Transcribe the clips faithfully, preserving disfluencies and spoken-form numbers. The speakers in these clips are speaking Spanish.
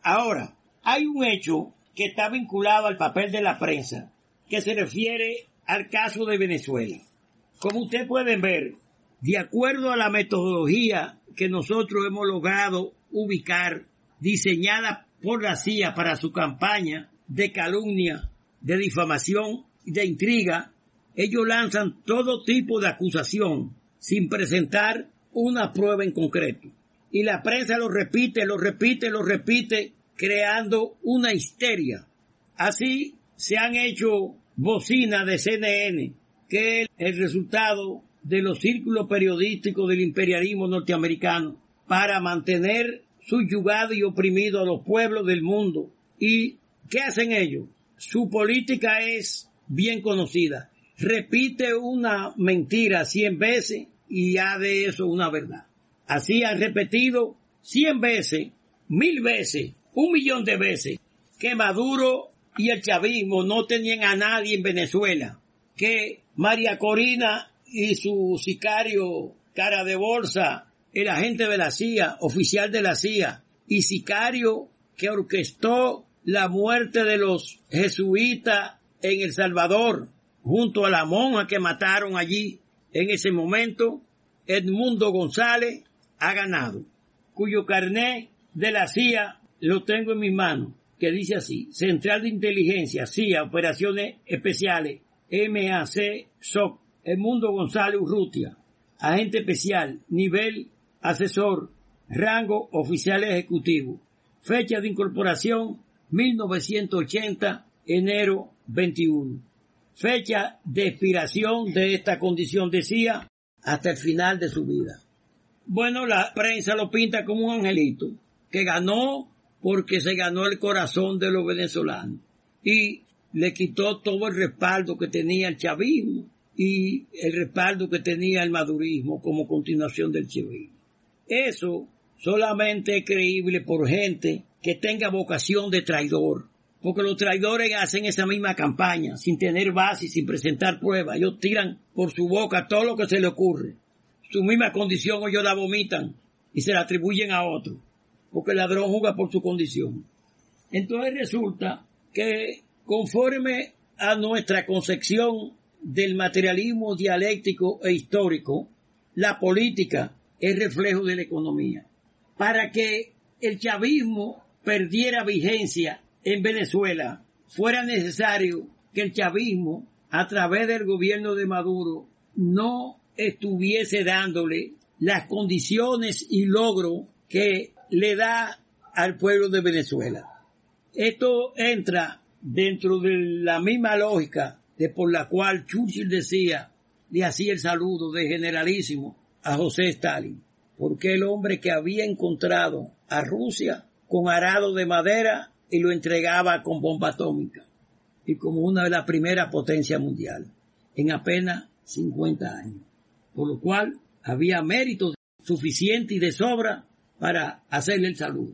Ahora, hay un hecho que está vinculado al papel de la prensa, que se refiere al caso de Venezuela. Como ustedes pueden ver, de acuerdo a la metodología que nosotros hemos logrado ubicar, diseñada por la C I A para su campaña de calumnia, de difamación y de intriga, ellos lanzan todo tipo de acusación sin presentar una prueba en concreto. Y la prensa lo repite, lo repite, lo repite, creando una histeria. Así se han hecho bocinas de C N N, que es el resultado de los círculos periodísticos del imperialismo norteamericano, para mantener subyugado y oprimido a los pueblos del mundo. ¿Y qué hacen ellos? Su política es bien conocida. Repite una mentira cien veces y ya de eso una verdad. Así han repetido cien veces, mil veces, un millón de veces, que Maduro y el chavismo no tenían a nadie en Venezuela, que María Corina y su sicario cara de bolsa, el agente de la C I A, oficial de la C I A, y sicario que orquestó la muerte de los jesuitas en El Salvador, junto a la monja que mataron allí en ese momento, Edmundo González, ha ganado, cuyo carnet de la C I A lo tengo en mis manos, que dice así: Central de Inteligencia, C I A, Operaciones Especiales, M A C, S O C, Edmundo González Urrutia, agente especial, nivel asesor, rango oficial ejecutivo, fecha de incorporación mil novecientos ochenta, enero veintiuno, fecha de expiración de esta condición, decía, hasta el final de su vida. Bueno, la prensa lo pinta como un angelito, que ganó porque se ganó el corazón de los venezolanos y le quitó todo el respaldo que tenía el chavismo y el respaldo que tenía el madurismo como continuación del chavismo. Eso solamente es creíble por gente que tenga vocación de traidor, porque los traidores hacen esa misma campaña sin tener base y sin presentar pruebas. Ellos tiran por su boca todo lo que se le ocurre. Su misma condición ellos la vomitan y se la atribuyen a otro, porque el ladrón juzga por su condición. Entonces resulta que conforme a nuestra concepción del materialismo dialéctico e histórico, la política es reflejo de la economía. Para que el chavismo perdiera vigencia en Venezuela, fuera necesario que el chavismo, a través del gobierno de Maduro, no estuviese dándole las condiciones y logros que le da al pueblo de Venezuela. Esto entra dentro de la misma lógica de por la cual Churchill decía, le hacía el saludo de generalísimo a José Stalin, porque el hombre que había encontrado a Rusia con arado de madera y lo entregaba con bomba atómica, y como una de las primeras potencias mundiales, en apenas cincuenta años. Por lo cual había mérito suficiente y de sobra para hacerle el saludo.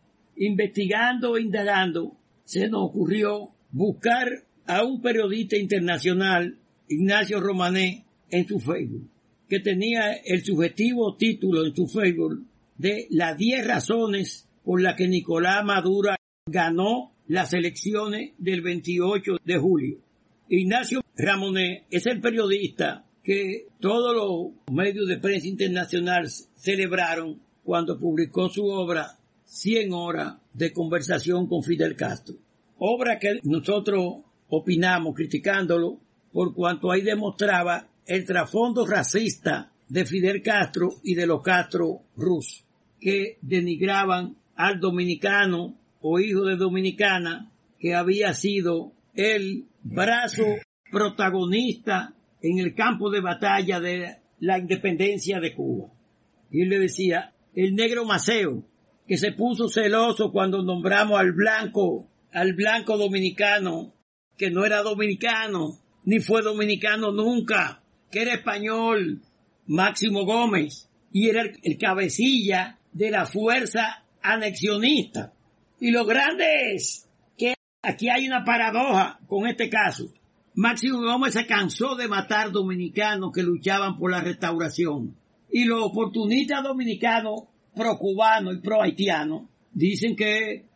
Investigando e indagando, se nos ocurrió buscar a un periodista internacional, Ignacio Romané, en su Facebook, que tenía el sugestivo título en su Facebook de las diez razones por las que Nicolás Maduro ganó las elecciones del veintiocho de julio. Ignacio Romané es el periodista que todos los medios de prensa internacional celebraron cuando publicó su obra cien horas de conversación con Fidel Castro. Obra que nosotros opinamos criticándolo por cuanto ahí demostraba el trasfondo racista de Fidel Castro y de los Castro rusos, que denigraban al dominicano o hijo de dominicana que había sido el brazo protagonista en el campo de batalla de la independencia de Cuba. Y él le decía, el negro Maceo, que se puso celoso cuando nombramos al blanco, al blanco dominicano, que no era dominicano, ni fue dominicano nunca, que era español, Máximo Gómez, y era el, el cabecilla de la fuerza anexionista. Y lo grande es que aquí hay una paradoja con este caso. Máximo Gómez se cansó de matar dominicanos que luchaban por la restauración. Y los oportunistas dominicanos pro-cubanos y pro-haitianos dicen que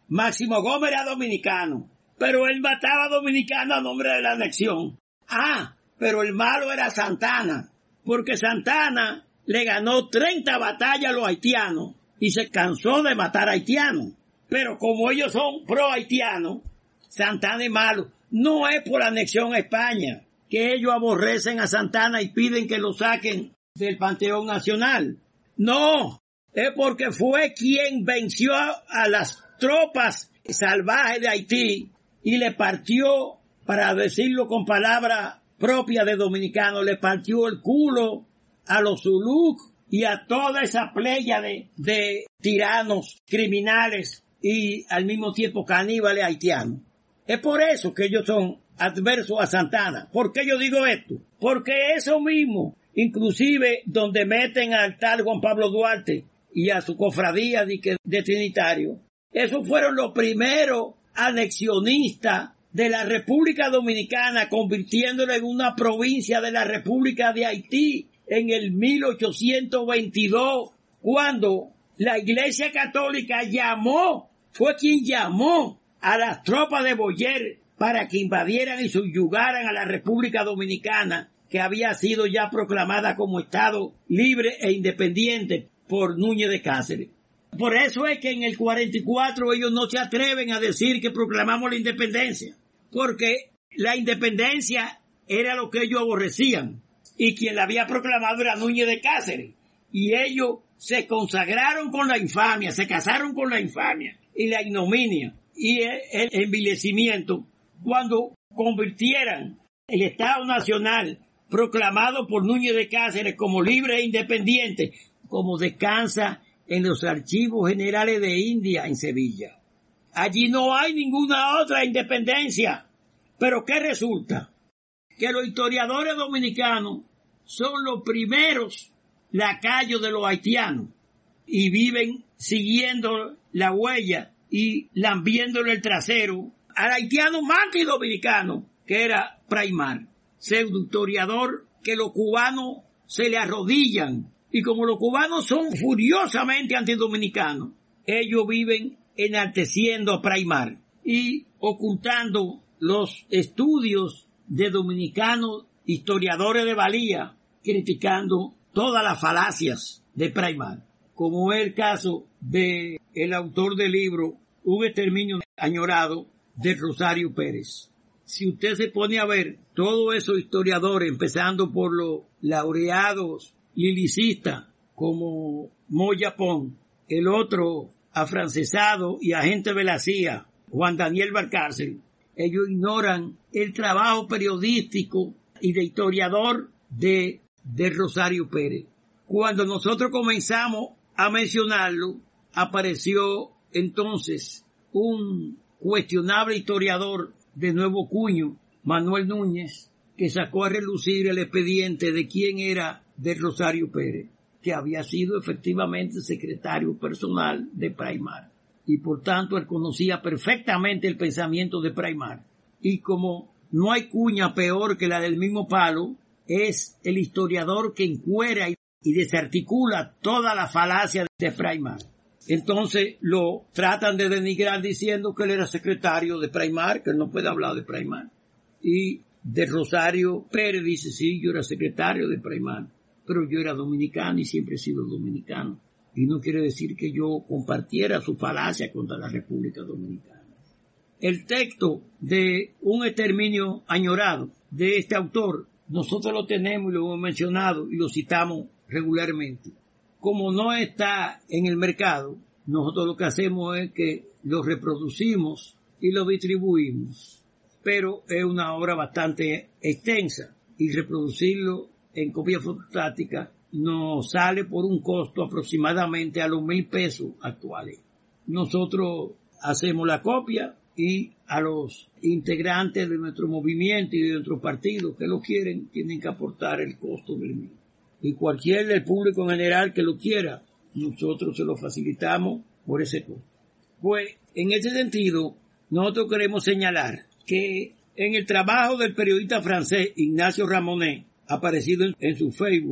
Máximo Gómez era dominicano, pero él mataba a dominicanos a nombre de la anexión. Ah, pero el malo era Santana, porque Santana le ganó treinta batallas a los haitianos y se cansó de matar haitianos. Pero como ellos son pro-haitianos, Santana es malo. No es por la anexión a España, que ellos aborrecen a Santana y piden que lo saquen del Panteón Nacional. No, es porque fue quien venció a las tropas salvajes de Haití y le partió, para decirlo con palabras propias de dominicanos, le partió el culo a los zulú y a toda esa playa de, de tiranos, criminales y al mismo tiempo caníbales haitianos. Es por eso que ellos son adversos a Santana. ¿Por qué yo digo esto? Porque eso mismo, inclusive donde meten al tal Juan Pablo Duarte y a su cofradía de, de Trinitario, esos fueron los primeros anexionistas de la República Dominicana, convirtiéndola en una provincia de la República de Haití en el mil ochocientos veintidós, cuando la Iglesia Católica llamó, fue quien llamó a las tropas de Boyer para que invadieran y subyugaran a la República Dominicana, que había sido ya proclamada como Estado libre e independiente por Núñez de Cáceres. Por eso es que en el cuarenta y cuatro ellos no se atreven a decir que proclamamos la independencia, porque la independencia era lo que ellos aborrecían, y quien la había proclamado era Núñez de Cáceres, y ellos se consagraron con la infamia, se casaron con la infamia y la ignominia y el envilecimiento cuando convirtieran el Estado Nacional proclamado por Núñez de Cáceres como libre e independiente, como descansa en los archivos generales de India en Sevilla. Allí no hay ninguna otra independencia. Pero ¿qué resulta? Que los historiadores dominicanos son los primeros lacayos de los haitianos y viven siguiendo la huella y lambiéndole el trasero al haitiano más que dominicano, que era Praimar, pseudo historiador que los cubanos se le arrodillan. Y como los cubanos son furiosamente antidominicanos, ellos viven enalteciendo a Praimar y ocultando los estudios de dominicanos historiadores de valía, criticando todas las falacias de Praimar, como es el caso de el autor del libro Un exterminio añorado, de Rosario Pérez. Si usted se pone a ver todos esos historiadores, empezando por los laureados liricistas como Moya Pon, el otro afrancesado y agente de la C I A, Juan Daniel Valcárcel, ellos ignoran el trabajo periodístico y de historiador de, de Rosario Pérez. Cuando nosotros comenzamos a mencionarlo, apareció entonces un cuestionable historiador de nuevo cuño, Manuel Núñez, que sacó a relucir el expediente de quién era de Rosario Pérez, que había sido efectivamente secretario personal de Praimar. Y por tanto él conocía perfectamente el pensamiento de Praimar. Y como no hay cuña peor que la del mismo palo, es el historiador que encuera y desarticula toda la falacia de Praimar. Entonces lo tratan de denigrar diciendo que él era secretario de Praimar, que él no puede hablar de Praimar. Y de Rosario Pérez dice, sí, yo era secretario de Praimar, pero yo era dominicano y siempre he sido dominicano. Y no quiere decir que yo compartiera su falacia contra la República Dominicana. El texto de Un exterminio añorado de este autor, nosotros lo tenemos y lo hemos mencionado y lo citamos regularmente. Como no está en el mercado, nosotros lo que hacemos es que lo reproducimos y lo distribuimos. Pero es una obra bastante extensa y reproducirlo en copia fotostática nos sale por un costo aproximadamente a los mil pesos actuales. Nosotros hacemos la copia y a los integrantes de nuestro movimiento y de nuestro partido que lo quieren tienen que aportar el costo del mismo. Y cualquier del público en general que lo quiera, nosotros se lo facilitamos por ese costo. Pues, en ese sentido, nosotros queremos señalar que en el trabajo del periodista francés Ignacio Ramonet, aparecido en, en su Facebook,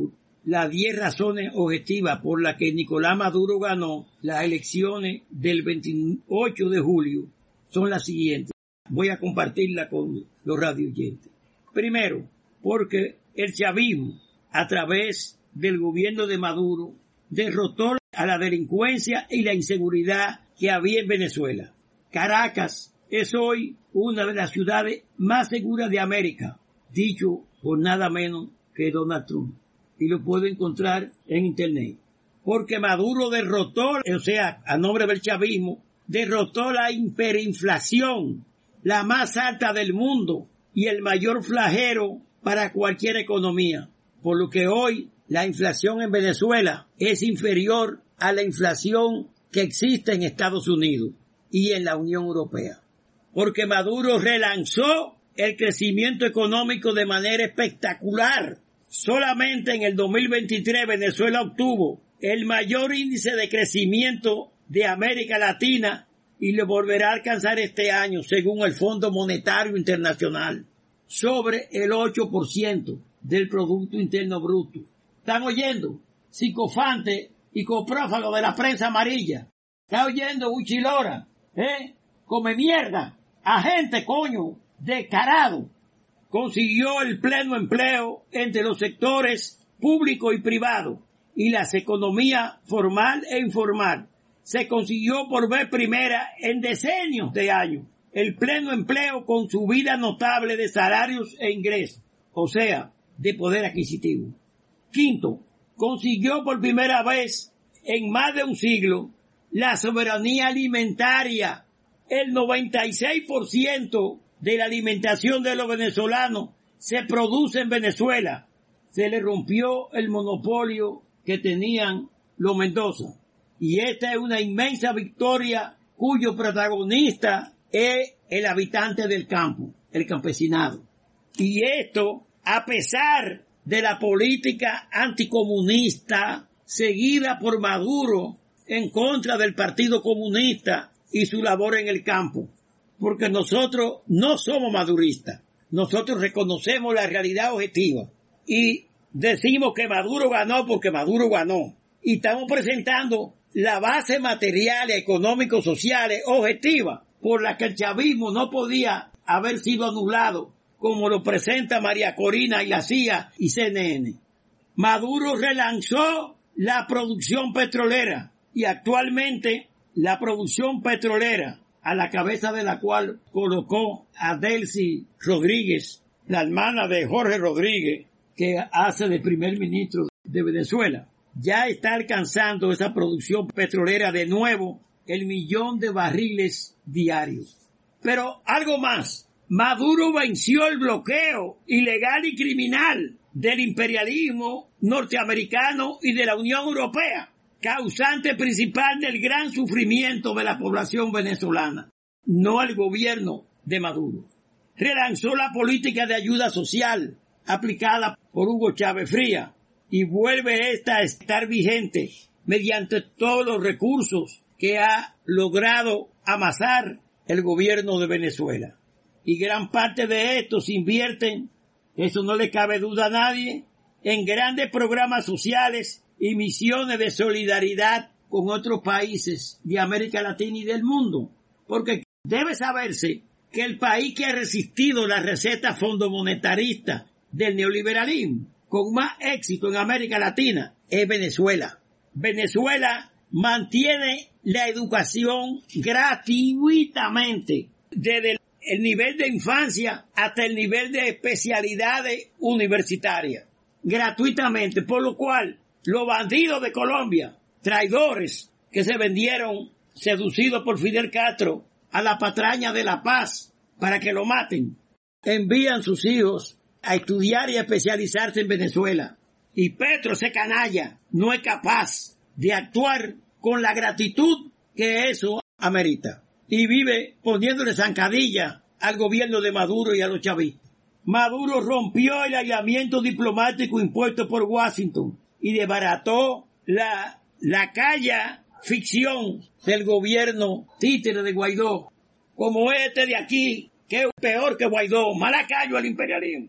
las diez razones objetivas por las que Nicolás Maduro ganó las elecciones del veintiocho de julio son las siguientes. Voy a compartirla con los radioyentes. Primero, porque el chavismo, a través del gobierno de Maduro, derrotó a la delincuencia y la inseguridad que había en Venezuela. Caracas es hoy una de las ciudades más seguras de América, dicho por nada menos que Donald Trump. Y lo puedo encontrar en internet. Porque Maduro derrotó, o sea, a nombre del chavismo, derrotó la hiperinflación, la más alta del mundo y el mayor flagelo para cualquier economía. Por lo que hoy la inflación en Venezuela es inferior a la inflación que existe en Estados Unidos y en la Unión Europea. Porque Maduro relanzó el crecimiento económico de manera espectacular. Solamente en el dos mil veintitrés Venezuela obtuvo el mayor índice de crecimiento de América Latina y lo volverá a alcanzar este año, según el Fondo Monetario Internacional, sobre el ocho por ciento del Producto Interno Bruto. ¿Están oyendo? Psicofante y coprófago de la prensa amarilla. ¿Está oyendo, Uchilora? ¿Eh? Come mierda. Agente, coño, descarado. Consiguió el pleno empleo entre los sectores público y privado y las economías formal e informal. Se consiguió por vez primera en decenios de años el pleno empleo con subida notable de salarios e ingresos, o sea, de poder adquisitivo. Quinto, consiguió por primera vez en más de un siglo la soberanía alimentaria. El noventa y seis por ciento de la alimentación de los venezolanos se produce en Venezuela. Se le rompió el monopolio que tenían los Mendoza. Y esta es una inmensa victoria cuyo protagonista es el habitante del campo, el campesinado. Y esto, a pesar de la política anticomunista seguida por Maduro en contra del Partido Comunista y su labor en el campo. Porque nosotros no somos maduristas. Nosotros reconocemos la realidad objetiva. Y decimos que Maduro ganó porque Maduro ganó. Y estamos presentando la base material, económico, social, objetiva, por la que el chavismo no podía haber sido anulado, como lo presenta María Corina y la C I A y C N N. Maduro relanzó la producción petrolera y actualmente la producción petrolera, a la cabeza de la cual colocó a Delcy Rodríguez, la hermana de Jorge Rodríguez, que hace de primer ministro de Venezuela, ya está alcanzando esa producción petrolera de nuevo el millón de barriles diarios. Pero algo más, Maduro venció el bloqueo ilegal y criminal del imperialismo norteamericano y de la Unión Europea, causante principal del gran sufrimiento de la población venezolana, no al gobierno de Maduro. Relanzó la política de ayuda social aplicada por Hugo Chávez Frías y vuelve esta a estar vigente mediante todos los recursos que ha logrado amasar el gobierno de Venezuela. Y gran parte de estos invierten, eso no le cabe duda a nadie, en grandes programas sociales y misiones de solidaridad con otros países de América Latina y del mundo. Porque debe saberse que el país que ha resistido la receta fondomonetarista del neoliberalismo con más éxito en América Latina es Venezuela. Venezuela mantiene la educación gratuitamente desde el nivel de infancia hasta el nivel de especialidades universitarias, gratuitamente, por lo cual los bandidos de Colombia, traidores que se vendieron seducidos por Fidel Castro a la patraña de la paz para que lo maten, envían sus hijos a estudiar y a especializarse en Venezuela. Y Petro, ese canalla, no es capaz de actuar con la gratitud que eso amerita. Y vive poniéndole zancadilla al gobierno de Maduro y a los chavistas. Maduro rompió el aislamiento diplomático impuesto por Washington y desbarató la, la calla ficción del gobierno títere de Guaidó, como este de aquí, que es peor que Guaidó, malacayo al imperialismo.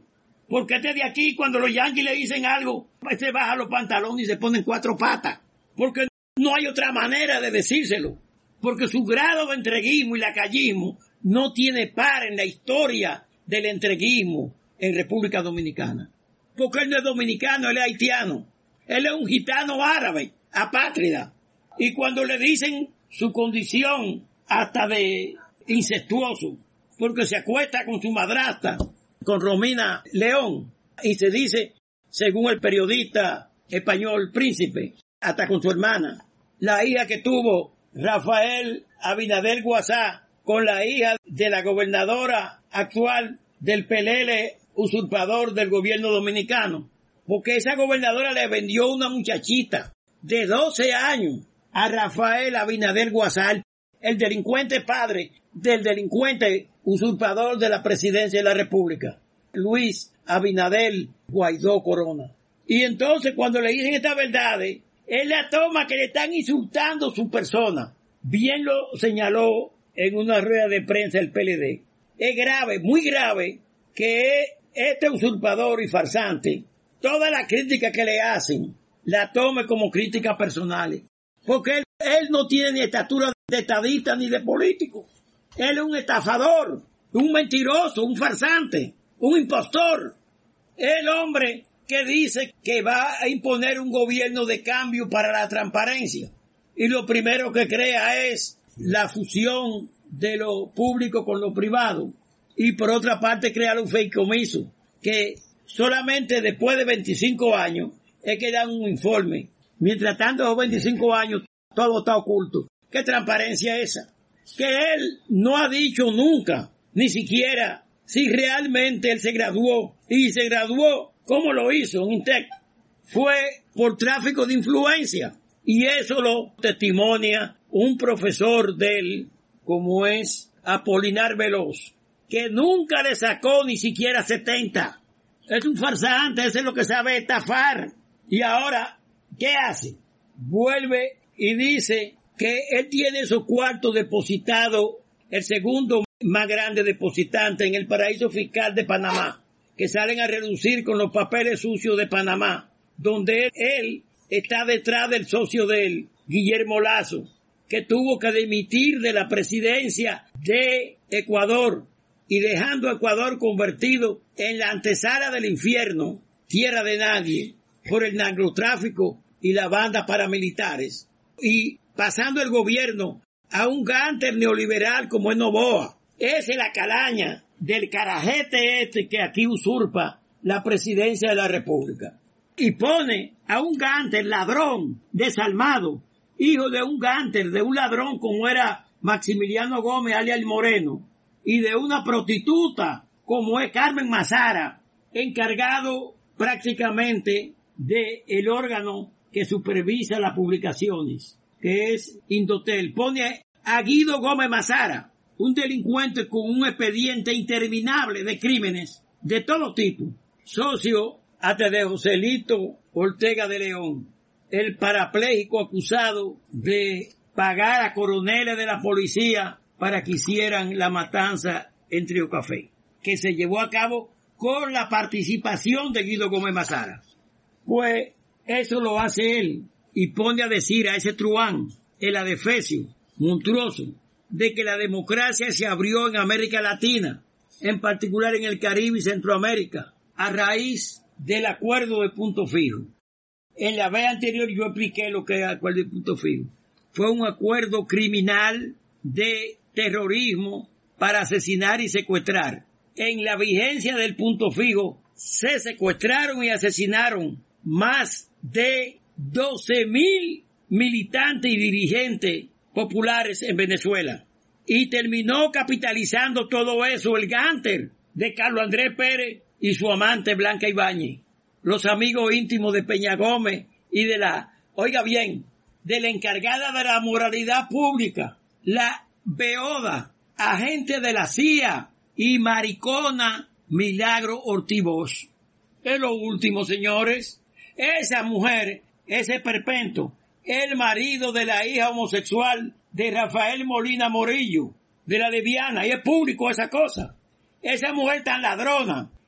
Porque este de aquí, cuando los yanquis le dicen algo, se baja los pantalones y se ponen cuatro patas. Porque no hay otra manera de decírselo. Porque su grado de entreguismo y lacayismo no tiene par en la historia del entreguismo en República Dominicana. Porque él no es dominicano, él es haitiano. Él es un gitano árabe, apátrida. Y cuando le dicen su condición hasta de incestuoso, porque se acuesta con su madrastra, con Romina León, y se dice, según el periodista español Príncipe, hasta con su hermana, la hija que tuvo Rafael Abinader Guasá con la hija de la gobernadora actual del P L L usurpador del gobierno dominicano, porque esa gobernadora le vendió una muchachita de doce años a Rafael Abinader Guasá, el delincuente padre del delincuente usurpador de la presidencia de la República, Luis Abinader Guaidó Corona. Y entonces cuando le dicen estas verdades, él la toma que le están insultando su persona. Bien lo señaló en una rueda de prensa el P L D. Es grave, muy grave, que este usurpador y farsante, toda la crítica que le hacen, la tome como críticas personales. Porque él, él no tiene ni estatura de estadista ni de político. Él es un estafador, un mentiroso, un farsante, un impostor. El hombre que dice que va a imponer un gobierno de cambio para la transparencia. Y lo primero que crea es la fusión de lo público con lo privado. Y por otra parte crea un fideicomiso, que solamente después de veinticinco años es que dan un informe. Mientras tanto, esos veinticinco años, todo está oculto. ¿Qué transparencia es esa? Que él no ha dicho nunca, ni siquiera, si realmente él se graduó. Y se graduó, ¿cómo lo hizo en INTEC? Fue por tráfico de influencia. Y eso lo testimonia un profesor de él, como es Apolinar Veloz, que nunca le sacó ni siquiera setenta. Es un farsante, ese es lo que sabe estafar. Y ahora, ¿qué hace? Vuelve y dice que él tiene esos cuartos depositados, el segundo más grande depositante en el paraíso fiscal de Panamá, que salen a reducir con los papeles sucios de Panamá, donde él, él está detrás del socio de él, Guillermo Lazo, que tuvo que dimitir de la presidencia de Ecuador y dejando a Ecuador convertido en la antesala del infierno, tierra de nadie, por el narcotráfico y la banda paramilitares, y pasando el gobierno a un gánter neoliberal como es Noboa. Esa es la calaña del carajete este que aquí usurpa la presidencia de la República. Y pone a un gánter ladrón, desalmado, hijo de un gánter, de un ladrón como era Maximiliano Gómez alias el Moreno, y de una prostituta como es Carmen Mazara, encargado prácticamente del órgano que supervisa las publicaciones, que es Indotel. Pone a Guido Gómez Mazara, un delincuente con un expediente interminable de crímenes de todo tipo, socio hasta de Joselito Ortega de León, el parapléjico acusado de pagar a coroneles de la policía para que hicieran la matanza en Trío Café, que se llevó a cabo con la participación de Guido Gómez Mazara. Pues eso lo hace él y pone a decir a ese truán, el adefesio monstruoso, de que la democracia se abrió en América Latina, en particular en el Caribe y Centroamérica, a raíz del acuerdo de punto fijo. En la vez anterior yo expliqué lo que es el acuerdo de punto fijo. Fue un acuerdo criminal de terrorismo para asesinar y secuestrar. En la vigencia del punto fijo se secuestraron y asesinaron más de doce mil militantes y dirigentes populares en Venezuela. Y terminó capitalizando todo eso el gánter de Carlos Andrés Pérez y su amante Blanca Ibáñez, los amigos íntimos de Peña Gómez y de la, oiga bien, de la encargada de la moralidad pública, la beoda, agente de la C I A y maricona Milagro Ortiz Bosch. Es lo último, señores. Esa mujer, ese perpento, el marido de la hija homosexual de Rafael Molina Morillo, de la lesbiana, y es público esa cosa. Esa mujer tan ladrona,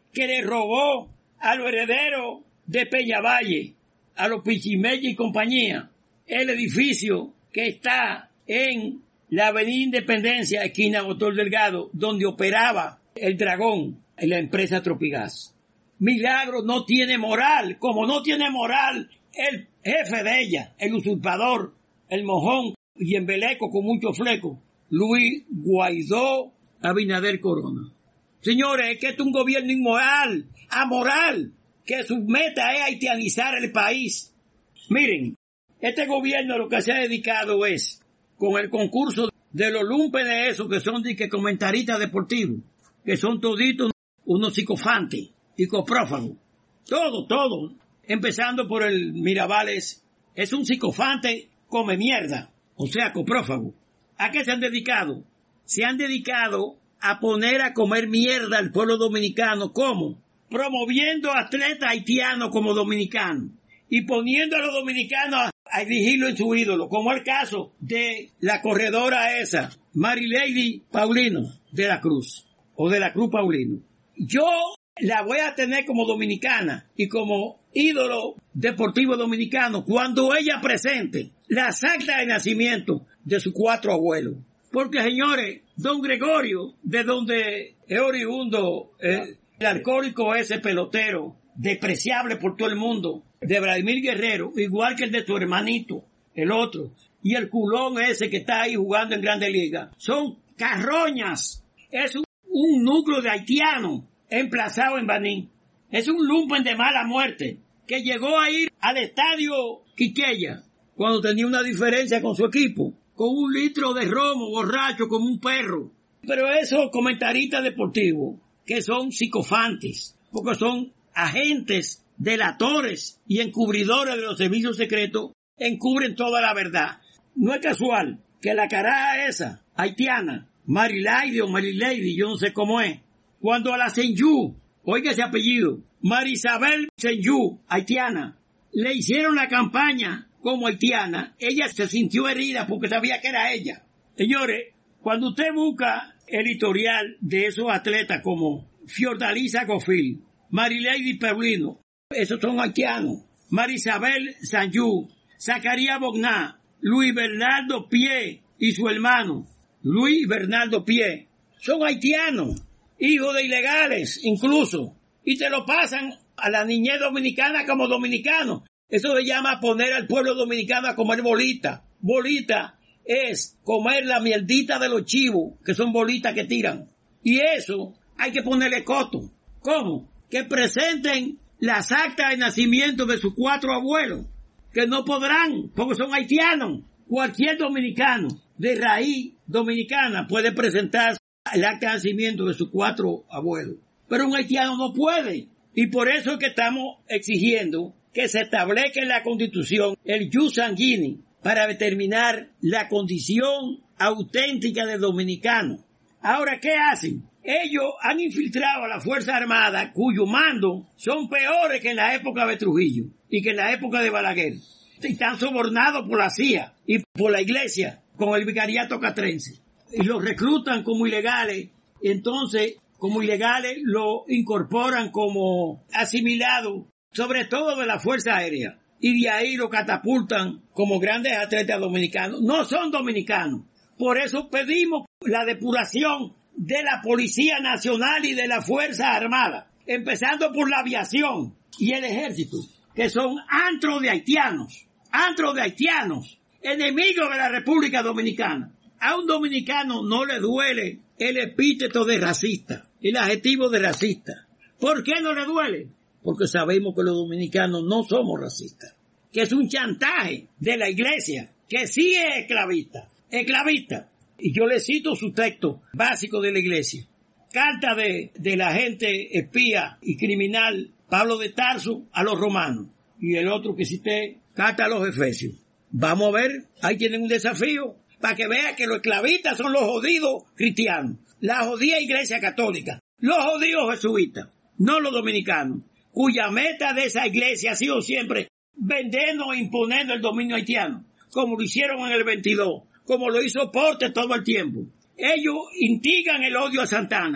que le robó a los herederos de Peñavalle, a los Pichimelle y compañía, el edificio que está en la Avenida Independencia, esquina Doctor Delgado, donde operaba el Dragón en la empresa Tropigas. Milagro no tiene moral, como no tiene moral el jefe de ella, el usurpador, el mojón y embeleco con mucho fleco, Luis Guaidó Abinader Corona. Señores, es que es un gobierno inmoral, amoral, que su meta es haitianizar el país. Miren, este gobierno lo que se ha dedicado es, con el concurso de los lumpes de esos que son de que comentaristas deportivos, que son toditos unos psicofantes y coprófagos. Todo, todo. Empezando por el Mirabales, es un psicofante come mierda, o sea, coprófago. ¿A qué se han dedicado? Se han dedicado a poner a comer mierda al pueblo dominicano. ¿Cómo? Promoviendo atletas haitianos como dominicanos y poniendo a los dominicanos a, a dirigirlo en su ídolo, como el caso de la corredora esa, Marilady Paulino de la Cruz, o de la Cruz Paulino. Yo la voy a tener como dominicana y como ídolo deportivo dominicano cuando ella presente las actas de nacimiento de sus cuatro abuelos. Porque, señores, don Gregorio, de donde es oriundo eh, el alcohólico ese pelotero, despreciable por todo el mundo, de Vladimir Guerrero, igual que el de su hermanito, el otro, y el culón ese que está ahí jugando en Grandes Ligas, son carroñas. Es un, un núcleo de haitianos emplazado en Baní. Es un lumpen de mala muerte que llegó a ir al estadio Quiqueya cuando tenía una diferencia con su equipo, con un litro de romo, borracho como un perro. Pero esos comentaristas deportivos que son psicofantes, porque son agentes, delatores y encubridores de los servicios secretos, encubren toda la verdad. No es casual que la caraja esa, haitiana, Marilady o Marilady, yo no sé cómo es, cuando a la Senyú, oiga ese apellido, Marisabel Senyú, haitiana, le hicieron la campaña como haitiana, ella se sintió herida porque sabía que era ella. Señores, cuando usted busca el historial de esos atletas como Fiordalisa Gofil, Marilady Paulino, esos son haitianos, Marisabel Senyú, Zacarías Bogná, Luis Bernardo Pie y su hermano, Luis Bernardo Pie, son haitianos, hijos de ilegales incluso, y se lo pasan a la niñez dominicana como dominicano. Eso se llama poner al pueblo dominicano a comer bolita. Bolita es comer la mierdita de los chivos, que son bolitas que tiran. Y eso hay que ponerle coto. ¿Cómo? Que presenten las actas de nacimiento de sus cuatro abuelos, que no podrán, porque son haitianos. Cualquier dominicano de raíz dominicana puede presentar el acta de nacimiento de sus cuatro abuelos. Pero un haitiano no puede. Y por eso es que estamos exigiendo que se establezca en la Constitución el jus sanguinis para determinar la condición auténtica de dominicano. Ahora, ¿qué hacen? Ellos han infiltrado a la Fuerza Armada, cuyo mando son peores que en la época de Trujillo y que en la época de Balaguer. Están sobornados por la C I A y por la Iglesia con el vicariato catrense. Y los reclutan como ilegales. Entonces, como ilegales, lo incorporan como asimilados, sobre todo de la Fuerza Aérea. Y de ahí lo catapultan como grandes atletas dominicanos. No son dominicanos. Por eso pedimos la depuración de la Policía Nacional y de la Fuerza Armada, empezando por la aviación y el ejército, que son antros de haitianos, antros de haitianos, enemigos de la República Dominicana. A un dominicano no le duele el epíteto de racista, el adjetivo de racista. ¿Por qué no le duele? Porque sabemos que los dominicanos no somos racistas, que es un chantaje de la Iglesia, que sí es esclavista, esclavista. Y yo le cito su texto básico de la Iglesia. Carta de, de la agente espía y criminal Pablo de Tarso a los romanos. Y el otro que cité, carta a los efesios. Vamos a ver, ahí tienen un desafío, para que vean que los esclavistas son los jodidos cristianos, la jodida Iglesia Católica, los jodidos jesuitas, no los dominicanos, cuya meta de esa iglesia ha sido siempre vendernos e imponernos el dominio haitiano, como lo hicieron en el veintidós, como lo hizo Portes todo el tiempo. Ellos instigan el odio a Santana,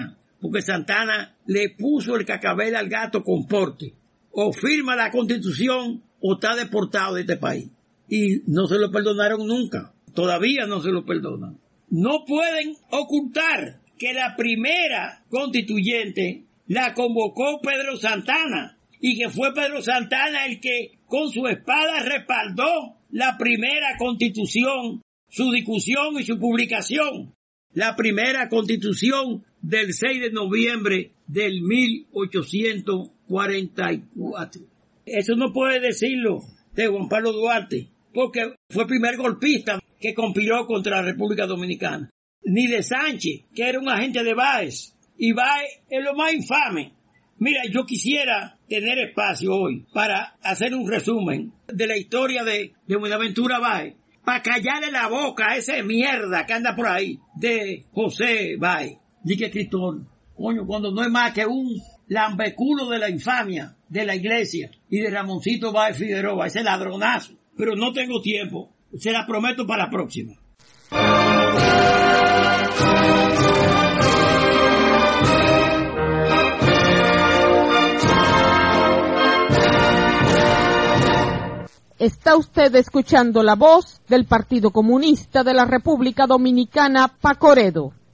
porque Santana le puso el cacabel al gato con porte. O firma la Constitución o está deportado de este país. Y no se lo perdonaron nunca. Todavía no se lo perdonan. No pueden ocultar que la primera constituyente la convocó Pedro Santana y que fue Pedro Santana el que con su espada respaldó la primera constitución, su discusión y su publicación. La primera constitución del seis de noviembre del mil ochocientos cuarenta y cuatro. Eso no puede decirlo de Juan Pablo Duarte, porque fue el primer golpista que conspiró contra la República Dominicana. Ni de Sánchez, que era un agente de Báez. Y Báez es lo más infame. Mira, yo quisiera tener espacio hoy para hacer un resumen de la historia de, de Buenaventura Báez, para callarle la boca a ese mierda que anda por ahí, de José Báez. Dice escritor, coño, cuando no es más que un lambeculo de la infamia de la iglesia y de Ramoncito Báez Figueroa, ese ladronazo. Pero no tengo tiempo, se la prometo para la próxima. Está usted escuchando la voz del Partido Comunista de la República Dominicana, Pacoredo.